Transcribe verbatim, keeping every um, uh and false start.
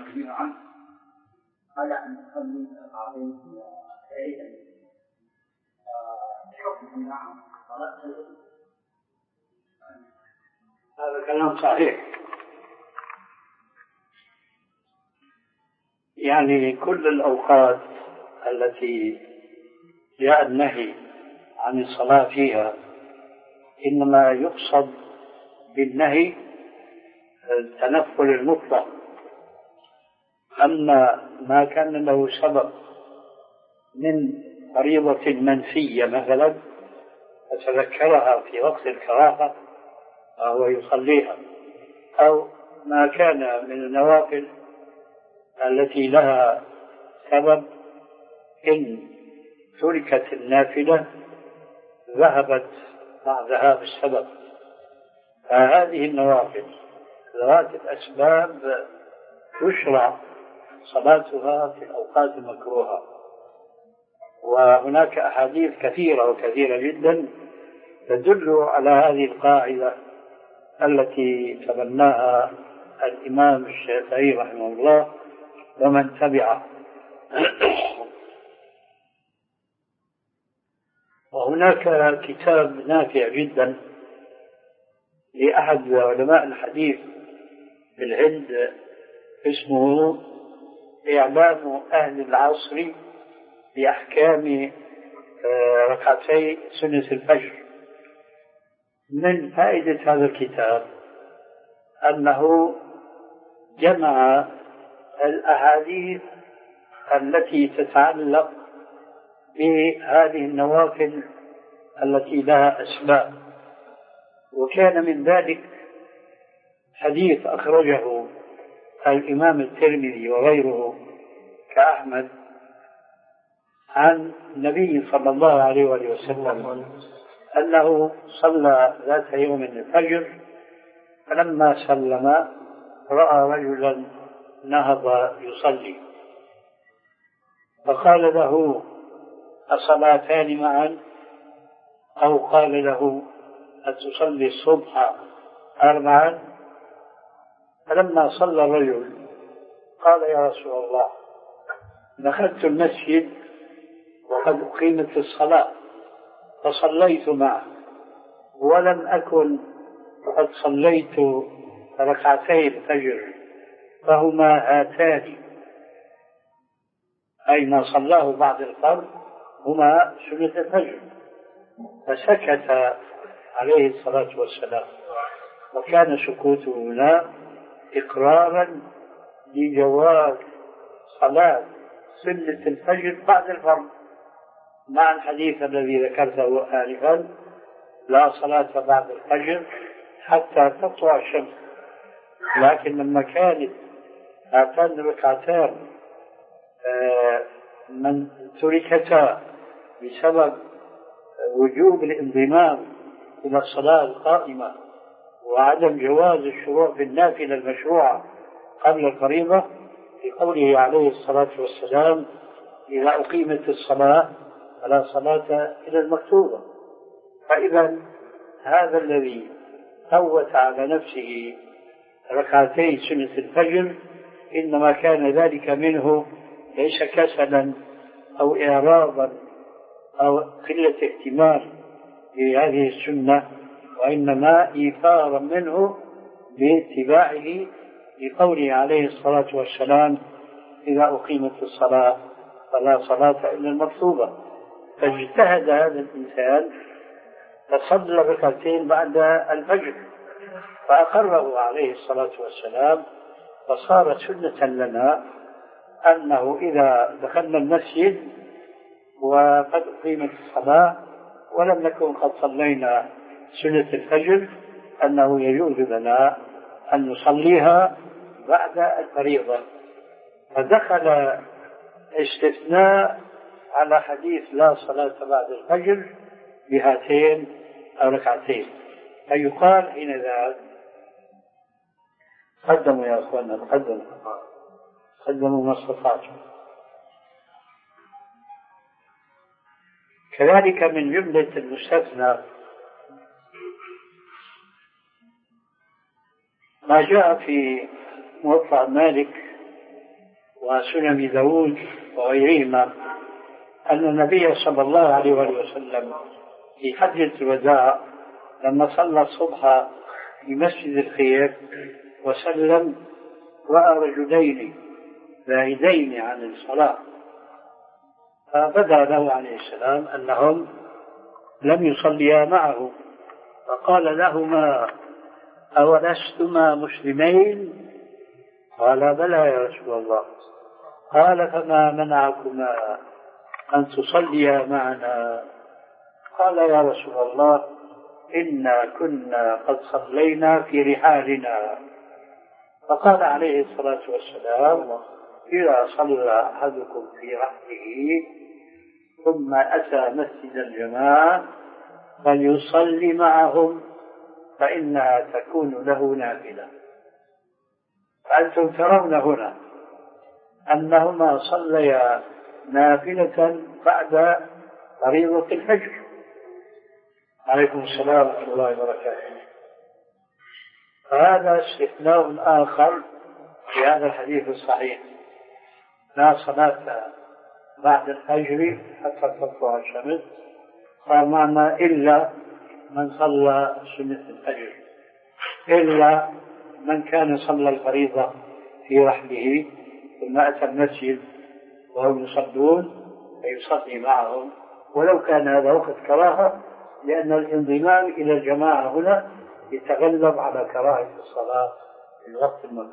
كبيرا عنه على أن نصلي عليه عيدا بحكم نعم صلاة. هذا كلام صحيح، يعني كل الأوقات التي جاء النهي عن الصلاة فيها إنما يقصد بالنهي التنفل المطلق. أما ما كان له سبب من فريضة منسية مثلا فتذكرها في وقت الكراهة فهو يصليها، أو ما كان من النوافل التي لها سبب إن تركت النافلة ذهبت مع ذهاب السبب، فهذه النوافل ذات الأسباب يشرع صلاتها في الأوقات المكروهة. وهناك أحاديث كثيرة وكثيرة جدا تدل على هذه القاعدة التي تبناها الإمام الشافعي رحمه الله ومن تبعه. وهناك كتاب نافع جدا لأحد علماء الحديث في الهند اسمه إعلام أهل العصر بأحكام ركعتي سنة الفجر. من فائدة هذا الكتاب أنه جمع الأحاديث التي تتعلق بهذه النوافل التي لها أسباب، وكان من ذلك حديث أخرجه الإمام الترمذي وغيره كأحمد عن النبي صلى الله عليه وسلم أنه صلى ذات يوم الفجر فلما سلم رأى رجلا نهض يصلي فقال له الصلاتان معا، أو قال له أتصلي الصبح أربعا؟ فلما صلى الرجل قال يا رسول الله دخلت المسجد وقد أقيمت الصلاة فصليت معه ولم أكن قد صليت ركعتي الفجر فهما هاتان، أي ما صلاه بعد الفرض هما سنة الفجر. فسكت عليه الصلاة والسلام، وكان سكوته هنا إقرارا لجواز صلاة سنة الفجر بعد الفرض، مع الحديث الذي ذكرته آنفا لا صلاة بعد الفجر حتى تطلع الشمس. لكن لما كانت هاتان الركعتان من تركتا بسبب وجوب الانضمام إلى الصلاة القائمة وعدم جواز الشروع في النافلة المشروعة قبل الفريضة، لقوله عليه الصلاة والسلام إذا أقيمت الصلاة فلا صلاة إلى المكتوبة. فإذا هذا الذي فوت على نفسه ركعتي سنة الفجر إنما كان ذلك منه ليس كسلا أو إعراضا أو قلة اهتمام بهذه السنة، وإنما إيثارا منه باتباعه لقوله عليه الصلاة والسلام إذا أقيمت الصلاة فلا صلاة إلا المكتوبة. فاجتهد هذا الإنسان فصلى ركعتين بعد الفجر فأقره عليه الصلاة والسلام، فصارت سنة لنا أنه إذا دخلنا المسجد وقد أقيمت الصلاة ولم نكن قد صلينا سنة الفجر أنه يجوز لنا أن نصليها بعد الفريضة. فدخل استثناء على حديث لا صلاة بعد الفجر بهاتين الركعتين. فيقال حين ذاك قدموا يا أخوانا قدموا قدموا ما استطعتم. كذلك من جملة المستثنى ما جاء في موطأ مالك وسنن داود وغيرهما أن النبي صلى الله عليه وسلم في حجة الوداع لما صلى الصبح في مسجد الخير وسلم رأى رجلين بعيدين عن الصلاة، فبدا له عليه السلام أنهم لم يصليا معه، فقال لهما: أولستما مسلمين؟ قال: بلى يا رسول الله. قال: فما منعكما أن تصليا معنا؟ قال: يا رسول الله إنا كنا قد صلينا في رحالنا. فقال عليه الصلاة والسلام: إذا صلى أحدكم في رحله ثم أتى مسجد الجماعة فليصلي معهم فإنها تكون له نافلة. فأنتم ترون هنا أنهما صليا نافلة بعد فريضة الفجر. عليكم السلام ورحمة الله وبركاته. فهذا استثناء آخر في هذا الحديث الصحيح: لا صلاة بعد الفجر حتى تطلع الشمس، فمعنى إلا من صلى سنة الفجر، إلا من كان صلى الفريضة في رحله ثم أتى المسجد وهم يصلون فيصلي معهم، ولو كان هذا وقت كراهة، لأن الانضمام إلى الجماعة هنا يتغلب على كراهة الصلاة في الوقت المكروه.